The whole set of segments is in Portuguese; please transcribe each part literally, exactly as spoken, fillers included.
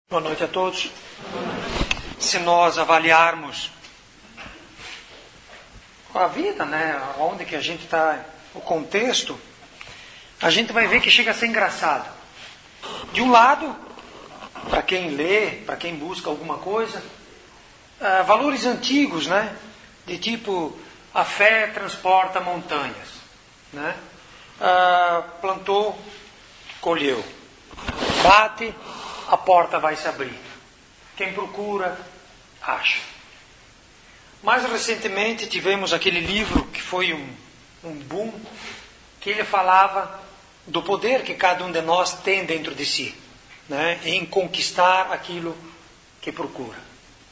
Boa noite a todos. Se nós avaliarmos a vida, né, onde que a gente está, o contexto, a gente vai ver que chega a ser engraçado. De um lado, para quem lê, para quem busca alguma coisa, uh, valores antigos, né, de tipo, a fé transporta montanhas, né? Uh, plantou, colheu. Bate, a porta vai se abrir. Quem procura, acha. Mais recentemente tivemos aquele livro que foi um, um boom, que ele falava do poder que cada um de nós tem dentro de si, né, em conquistar aquilo que procura.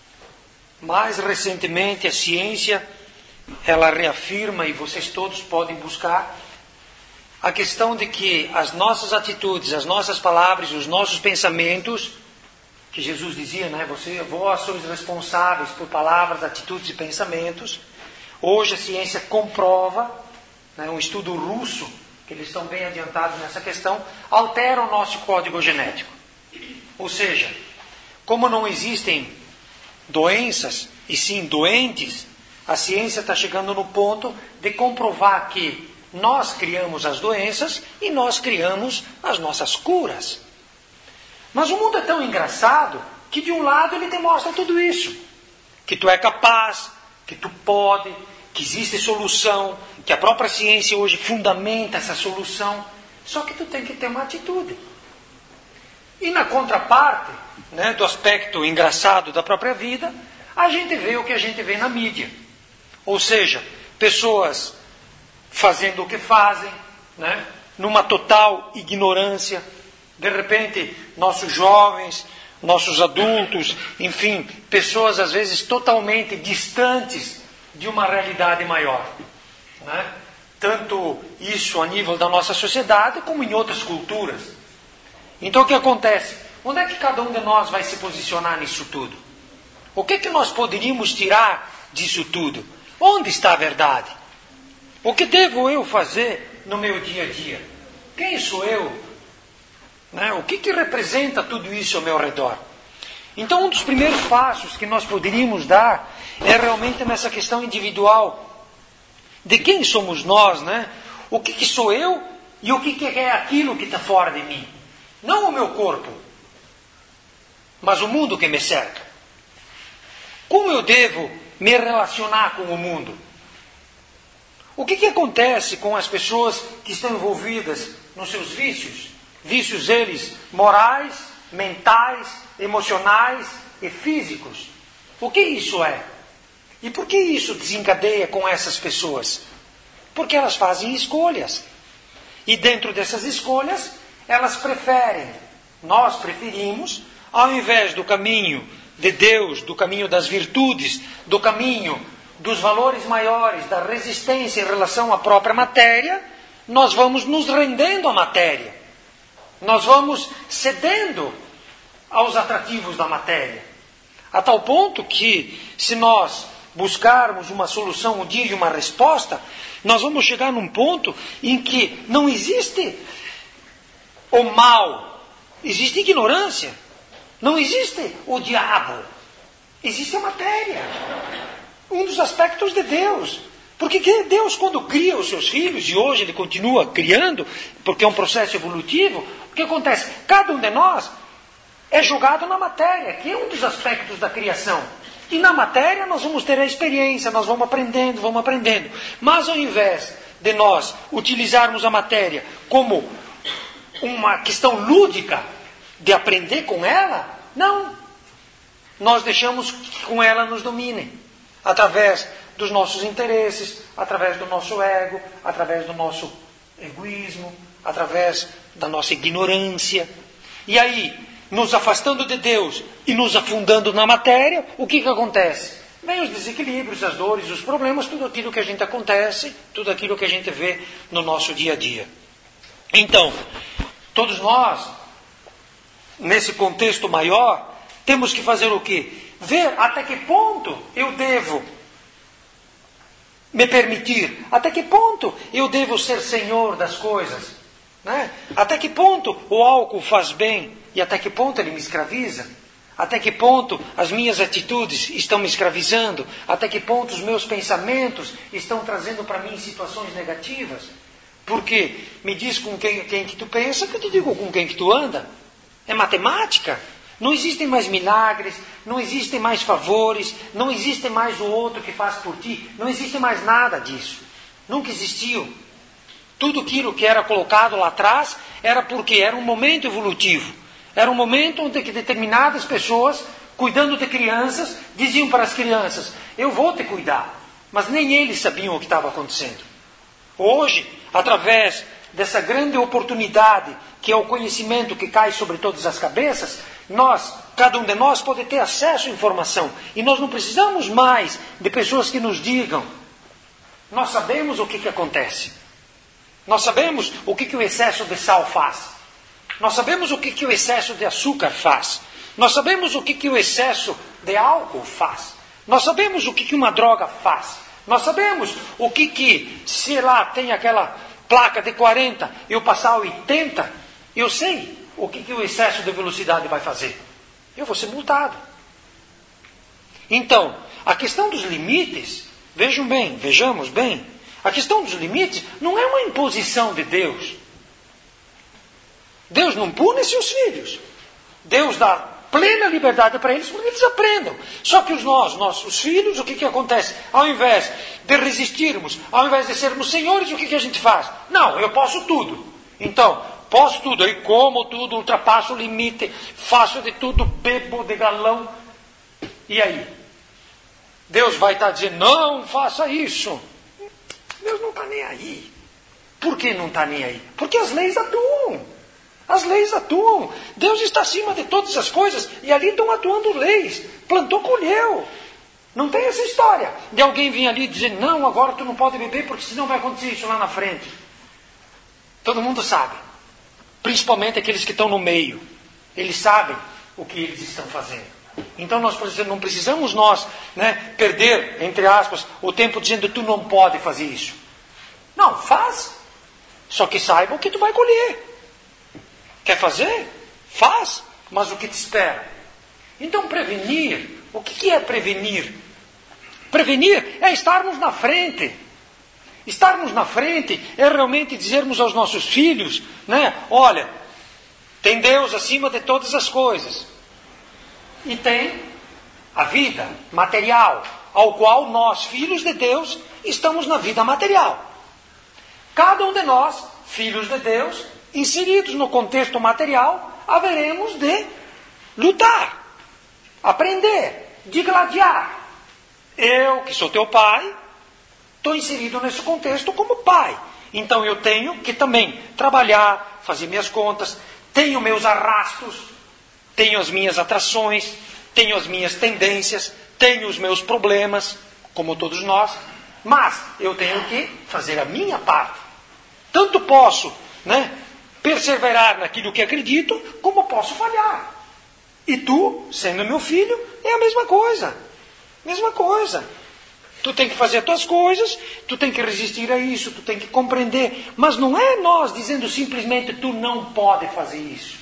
Mais recentemente a ciência, ela reafirma, e vocês todos podem buscar, a questão de que as nossas atitudes, as nossas palavras, os nossos pensamentos, que Jesus dizia, né, você, vós sois responsáveis por palavras, atitudes e pensamentos. Hoje a ciência comprova, né, um estudo russo, que eles estão bem adiantados nessa questão, altera o nosso código genético. Ou seja, como não existem doenças, e sim doentes, a ciência está chegando no ponto de comprovar que nós criamos as doenças e nós criamos as nossas curas. Mas o mundo é tão engraçado que de um lado ele te mostra tudo isso. Que tu é capaz, que tu pode, que existe solução, que a própria ciência hoje fundamenta essa solução. Só que tu tem que ter uma atitude. E na contraparte, né, do aspecto engraçado da própria vida, a gente vê o que a gente vê na mídia. Ou seja, pessoas fazendo o que fazem, né, numa total ignorância. De repente, nossos jovens, nossos adultos, enfim, pessoas às vezes totalmente distantes de uma realidade maior, né? Tanto isso a nível da nossa sociedade, como em outras culturas. Então o que acontece? Onde é que cada um de nós vai se posicionar nisso tudo? O que é que nós poderíamos tirar disso tudo? Onde está a verdade? O que devo eu fazer no meu dia a dia? Quem sou eu? Né? O que, que representa tudo isso ao meu redor? Então, um dos primeiros passos que nós poderíamos dar é realmente nessa questão individual. De quem somos nós, né? O que, que sou eu e o que, que é aquilo que está fora de mim? Não o meu corpo, mas o mundo que me cerca. Como eu devo me relacionar com o mundo? O que, que acontece com as pessoas que estão envolvidas nos seus vícios? Vícios eles morais, mentais, emocionais e físicos. O que isso é? E por que isso desencadeia com essas pessoas? Porque elas fazem escolhas. E dentro dessas escolhas, elas preferem, nós preferimos, ao invés do caminho de Deus, do caminho das virtudes, do caminho dos valores maiores, da resistência em relação à própria matéria, nós vamos nos rendendo à matéria. Nós vamos cedendo aos atrativos da matéria. A tal ponto que, se nós buscarmos uma solução um dia e uma resposta, nós vamos chegar num ponto em que não existe o mal, existe ignorância. Não existe o diabo, existe a matéria. Um dos aspectos de Deus. Porque Deus, quando cria os seus filhos, e hoje Ele continua criando, porque é um processo evolutivo, o que acontece? Cada um de nós é jogado na matéria, que é um dos aspectos da criação. E na matéria nós vamos ter a experiência, nós vamos aprendendo, vamos aprendendo. Mas ao invés de nós utilizarmos a matéria como uma questão lúdica de aprender com ela, não. Nós deixamos que com ela nos domine. Através dos nossos interesses, através do nosso ego, através do nosso egoísmo, através da nossa ignorância. E aí, nos afastando de Deus e nos afundando na matéria, o que, que acontece? Vem os desequilíbrios, as dores, os problemas, tudo aquilo que a gente acontece, tudo aquilo que a gente vê no nosso dia a dia. Então, todos nós, nesse contexto maior, temos que fazer o quê? Ver até que ponto eu devo me permitir, até que ponto eu devo ser senhor das coisas, né? Até que ponto o álcool faz bem e até que ponto ele me escraviza? Até que ponto as minhas atitudes estão me escravizando? Até que ponto os meus pensamentos estão trazendo para mim situações negativas? Porque me diz com quem, quem que tu pensa, que eu te digo com quem que tu anda. É matemática. Não existem mais milagres, não existem mais favores, não existe mais o outro que faz por ti, não existe mais nada disso. Nunca existiu. Tudo aquilo que era colocado lá atrás era porque era um momento evolutivo. Era um momento onde que determinadas pessoas, cuidando de crianças, diziam para as crianças, eu vou te cuidar. Mas nem eles sabiam o que estava acontecendo. Hoje, através dessa grande oportunidade, que é o conhecimento que cai sobre todas as cabeças, nós, cada um de nós pode ter acesso à informação. E nós não precisamos mais de pessoas que nos digam. Nós sabemos o que, que acontece. Nós sabemos o que, que o excesso de sal faz. Nós sabemos o que, que o excesso de açúcar faz. Nós sabemos o que, que o excesso de álcool faz. Nós sabemos o que, que uma droga faz. Nós sabemos o que, que se lá tem aquela placa de quarenta e eu passar a oitenta, eu sei o que, que o excesso de velocidade vai fazer. Eu vou ser multado. Então, a questão dos limites, vejam bem, vejamos bem, a questão dos limites não é uma imposição de Deus. Deus não pune seus filhos. Deus dá plena liberdade para eles, porque eles aprendam. Só que os nós, nossos filhos, o que, que acontece? Ao invés de resistirmos, ao invés de sermos senhores, o que, que a gente faz? Não, eu posso tudo. Então, posso tudo, aí como tudo, ultrapasso o limite, faço de tudo, bebo de galão. E aí? Deus vai estar dizendo, não faça isso. Deus não está nem aí. Por que não está nem aí? Porque as leis atuam. As leis atuam. Deus está acima de todas as coisas e ali estão atuando leis. Plantou, colheu. Não tem essa história de alguém vir ali e dizer, não, agora tu não pode beber porque senão vai acontecer isso lá na frente. Todo mundo sabe. Principalmente aqueles que estão no meio. Eles sabem o que eles estão fazendo. Então nós não precisamos nós, né, perder, entre aspas, o tempo dizendo, tu não pode fazer isso. Não, faz. Só que saiba o que tu vai colher. Quer fazer? Faz. Mas o que te espera? Então prevenir, o que é prevenir? Prevenir é estarmos na frente. Estarmos na frente é realmente dizermos aos nossos filhos, né? Olha, tem Deus acima de todas as coisas. E tem a vida material, ao qual nós, filhos de Deus, estamos na vida material. Cada um de nós, filhos de Deus, inseridos no contexto material, haveremos de lutar, aprender, digladiar. Eu, que sou teu pai, estou inserido nesse contexto como pai. Então eu tenho que também trabalhar, fazer minhas contas, tenho meus arrastos, tenho as minhas atrações, tenho as minhas tendências, tenho os meus problemas, como todos nós, mas eu tenho que fazer a minha parte. Tanto posso, né, perseverar naquilo que acredito, como posso falhar. E tu, sendo meu filho, é a mesma coisa. Mesma coisa. Tu tem que fazer as tuas coisas, tu tem que resistir a isso, tu tem que compreender. Mas não é nós dizendo simplesmente, tu não pode fazer isso.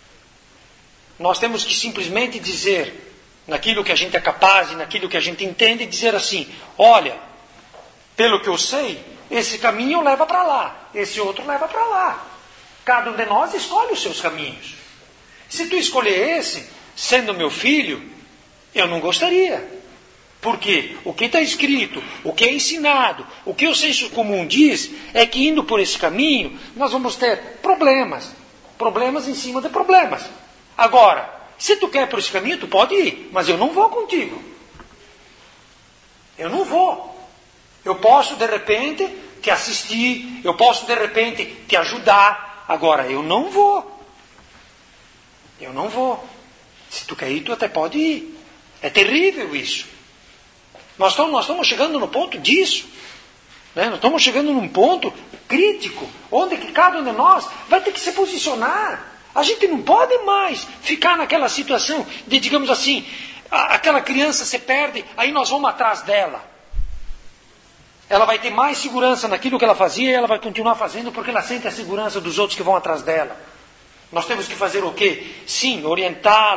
Nós temos que simplesmente dizer, naquilo que a gente é capaz e naquilo que a gente entende, dizer assim, olha, pelo que eu sei, esse caminho leva para lá, esse outro leva para lá. Cada um de nós escolhe os seus caminhos. Se tu escolher esse, sendo meu filho, eu não gostaria. Porque o que está escrito, o que é ensinado, o que o senso comum diz, é que indo por esse caminho, nós vamos ter problemas. Problemas em cima de problemas. Agora, se tu quer por esse caminho, tu pode ir, mas eu não vou contigo. Eu não vou. Eu posso, de repente, te assistir, eu posso, de repente, te ajudar. Agora, eu não vou. Eu não vou. Se tu quer ir, tu até pode ir. É terrível isso. Nós estamos, nós estamos chegando no ponto disso. Né? Nós estamos chegando num ponto crítico, onde que cada um de nós vai ter que se posicionar. A gente não pode mais ficar naquela situação de, digamos assim, a, aquela criança se perde, aí nós vamos atrás dela. Ela vai ter mais segurança naquilo que ela fazia e ela vai continuar fazendo porque ela sente a segurança dos outros que vão atrás dela. Nós temos que fazer o quê? Sim, orientá-la,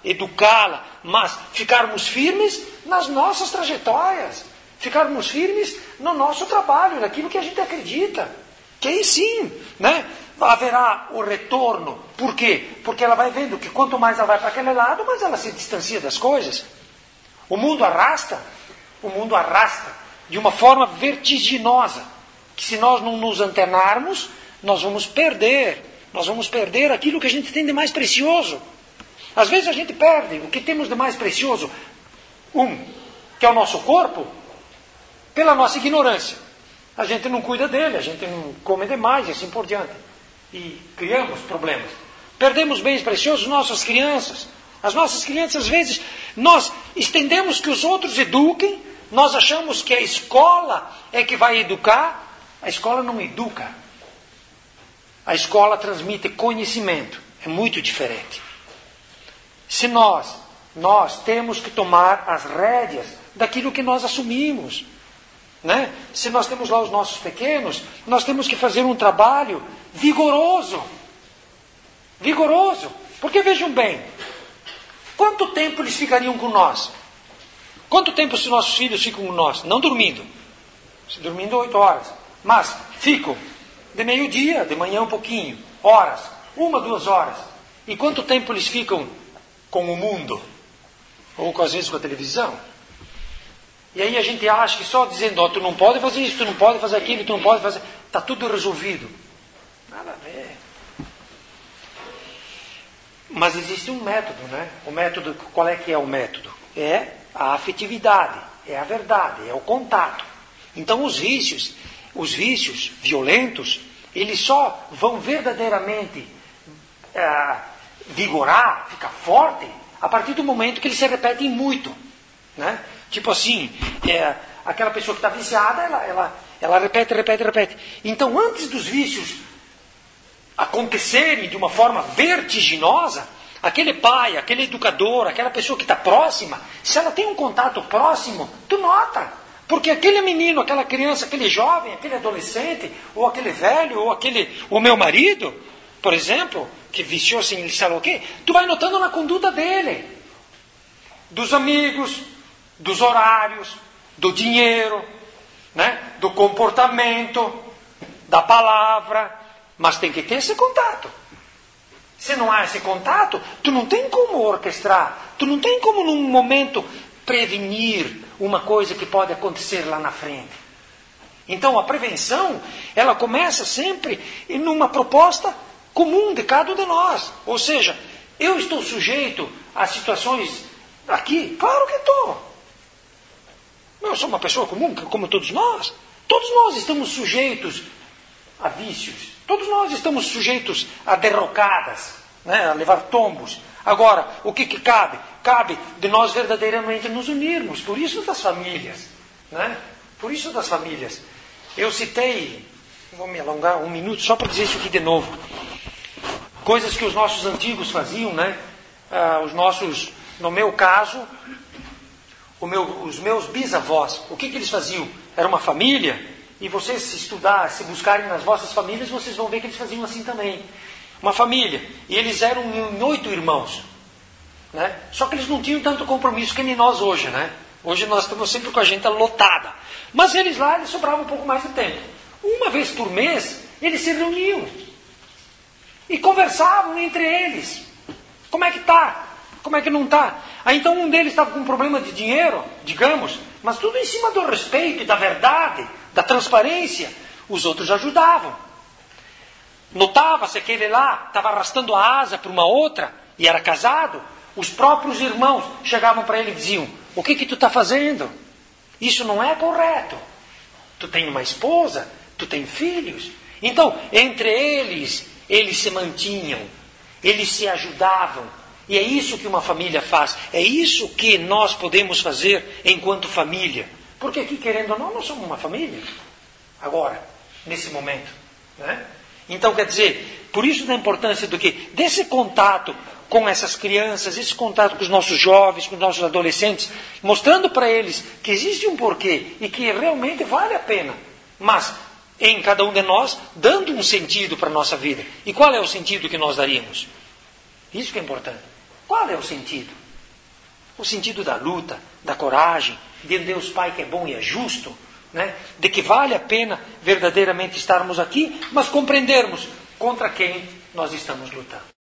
educá-la, mas ficarmos firmes nas nossas trajetórias, ficarmos firmes no nosso trabalho, naquilo que a gente acredita. Que aí sim, né, haverá o retorno. Por quê? Porque ela vai vendo que quanto mais ela vai para aquele lado, mais ela se distancia das coisas. O mundo arrasta, o mundo arrasta de uma forma vertiginosa, que se nós não nos antenarmos, nós vamos perder, nós vamos perder aquilo que a gente tem de mais precioso. Às vezes a gente perde o que temos de mais precioso, um, que é o nosso corpo, pela nossa ignorância. A gente não cuida dele, a gente não come demais e assim por diante. E criamos problemas. Perdemos bens preciosos, nossas crianças. As nossas crianças, às vezes, nós estendemos que os outros eduquem, nós achamos que a escola é que vai educar. A escola não educa. A escola transmite conhecimento. É muito diferente. Se nós, nós temos que tomar as rédeas daquilo que nós assumimos. Né? Se nós temos lá os nossos pequenos, nós temos que fazer um trabalho vigoroso. Vigoroso. Porque vejam bem, quanto tempo eles ficariam com nós? Quanto tempo os nossos filhos ficam com nós? Não dormindo. Dormindo oito horas. Mas ficam de meio-dia, de manhã um pouquinho, horas, uma, duas horas. E quanto tempo eles ficam com o mundo? Ou às vezes com a televisão? E aí a gente acha que só dizendo, ó, tu não pode fazer isso, tu não pode fazer aquilo, tu não pode fazer... Está tudo resolvido. Nada a ver. Mas existe um método, né? O método, qual é que é o método? É a afetividade, é a verdade, é o contato. Então os vícios, os vícios violentos, eles só vão verdadeiramente é, vigorar, ficar forte, a partir do momento que eles se repetem muito, né? Tipo assim, é, aquela pessoa que está viciada, ela, ela, ela repete, repete, repete. Então, antes dos vícios acontecerem de uma forma vertiginosa, aquele pai, aquele educador, aquela pessoa que está próxima, se ela tem um contato próximo, tu nota. Porque aquele menino, aquela criança, aquele jovem, aquele adolescente, ou aquele velho, ou aquele, o meu marido, por exemplo, que viciou sem ele sabe o quê, tu vai notando na conduta dele, dos amigos, dos horários, do dinheiro, né? Do comportamento, da palavra, mas tem que ter esse contato. Se não há esse contato, tu não tem como orquestrar, tu não tem como num momento prevenir uma coisa que pode acontecer lá na frente. Então a prevenção, ela começa sempre numa proposta comum de cada um de nós. Ou seja, eu estou sujeito a situações aqui? Claro que estou. Eu sou uma pessoa comum, como todos nós. Todos nós estamos sujeitos a vícios. Todos nós estamos sujeitos a derrocadas, né? A levar tombos. Agora, o que, que cabe? Cabe de nós verdadeiramente nos unirmos. Por isso das famílias. Né? Por isso das famílias. Eu citei, vou me alongar um minuto só para dizer isso aqui de novo. Coisas que os nossos antigos faziam, né? Ah, os nossos, no meu caso... O meu, os meus bisavós, o que, que eles faziam? Era uma família, e vocês se estudar, se buscarem nas vossas famílias, vocês vão ver que eles faziam assim também. Uma família, e eles eram em oito irmãos, né? Só que eles não tinham tanto compromisso que nem nós hoje, né? Hoje nós estamos sempre com a gente lotada. Mas eles lá, eles sobravam um pouco mais de tempo. Uma vez por mês, eles se reuniam, e conversavam entre eles. Como é que está? Como é que não está? Aí então um deles estava com um problema de dinheiro, digamos, mas tudo em cima do respeito e da verdade, da transparência. Os outros ajudavam. Notava-se que ele lá estava arrastando a asa para uma outra e era casado. Os próprios irmãos chegavam para ele e diziam, o que que tu está fazendo? Isso não é correto. Tu tem uma esposa, tu tem filhos. Então, entre eles, eles se mantinham, eles se ajudavam. E é isso que uma família faz. É isso que nós podemos fazer enquanto família. Porque aqui, querendo ou não, nós somos uma família. Agora, nesse momento. Né? Então, quer dizer, por isso da importância do quê? Desse contato com essas crianças, esse contato com os nossos jovens, com os nossos adolescentes, mostrando para eles que existe um porquê e que realmente vale a pena. Mas, em cada um de nós, dando um sentido para a nossa vida. E qual é o sentido que nós daríamos? Isso que é importante. Qual é o sentido? o sentido da luta, da coragem, de um Deus Pai que é bom e é justo, né? De que vale a pena verdadeiramente estarmos aqui, mas compreendermos contra quem nós estamos lutando.